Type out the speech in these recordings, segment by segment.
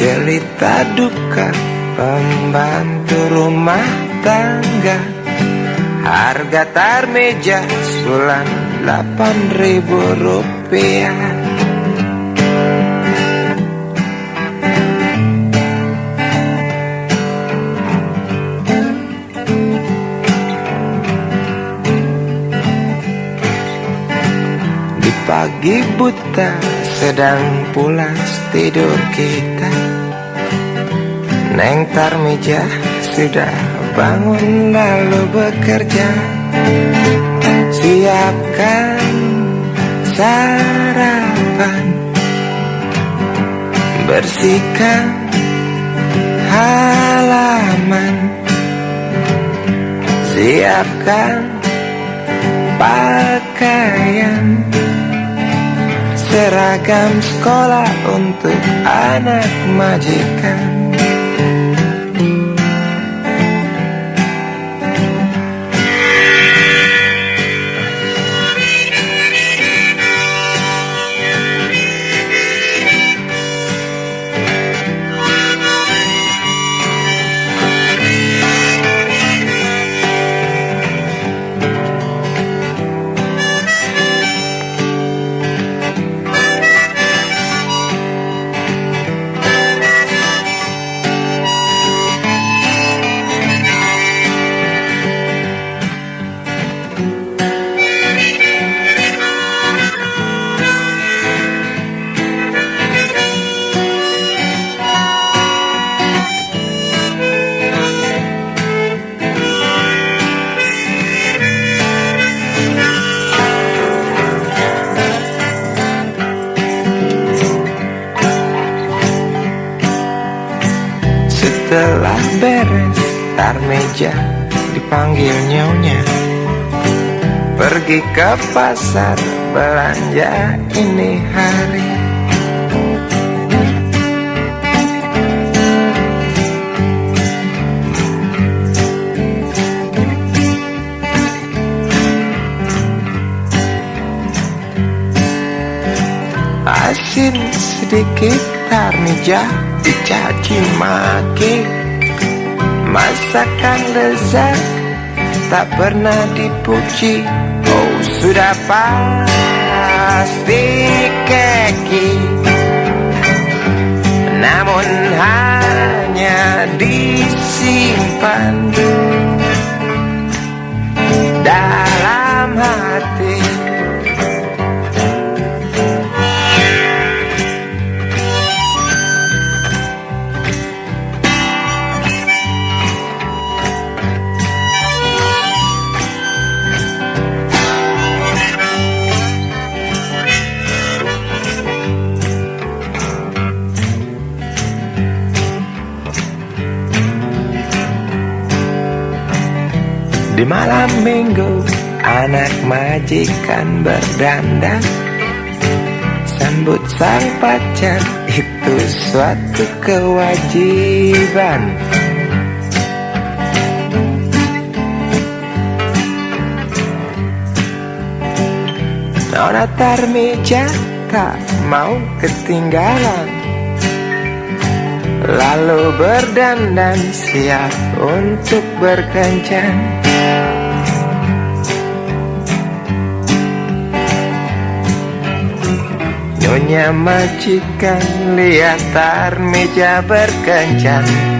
cerita duka pembantu rumah tangga. Harga tarmeja sebulan 8.000 rupiah. Di pagi buta sedang pulas tidur kita, Neng Tarmeja sudah bangun lalu bekerja. Siapkan sarapan, bersihkan halaman, siapkan pakaian, seragam sekolah untuk anak majikan. Setelah beres Tarmeja dipanggil nyonya, pergi ke pasar belanja ini hari. Asin sedikit Tarmeja dicaci maki, masakan lezat tak pernah dipuji. Oh sudah pasti keki, namun hanya disimpan dalam hati. Di malam minggu anak majikan berdandan, sambut sang pacar itu suatu kewajiban. Nona Tarmeja tak mau ketinggalan, lalu berdandan siap untuk berkencan. Nyonya majikan lihat Tarmeja berkencan,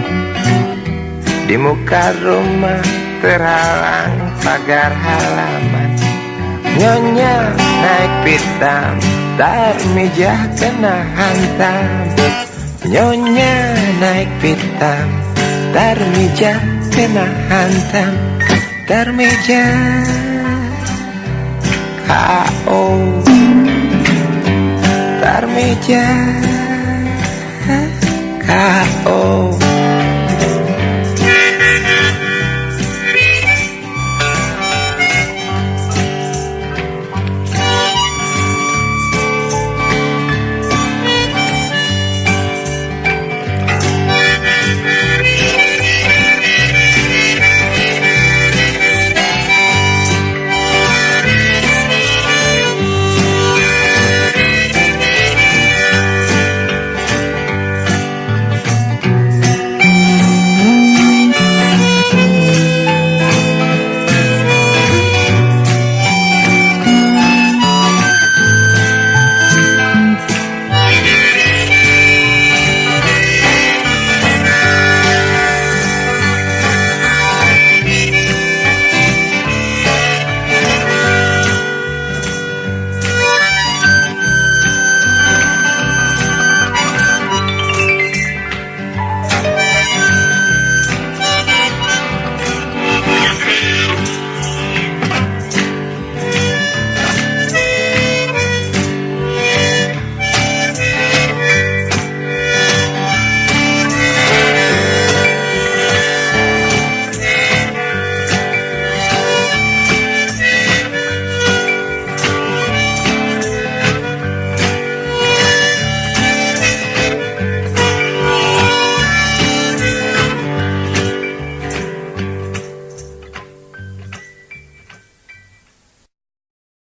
di muka rumah terhalang pagar halaman. Nyonya naik pitam, Tarmeja kena hantam. Nyonya naik pitam, Tarmeja kena hantam. Tarmeja K.O. Tarmeja K.O.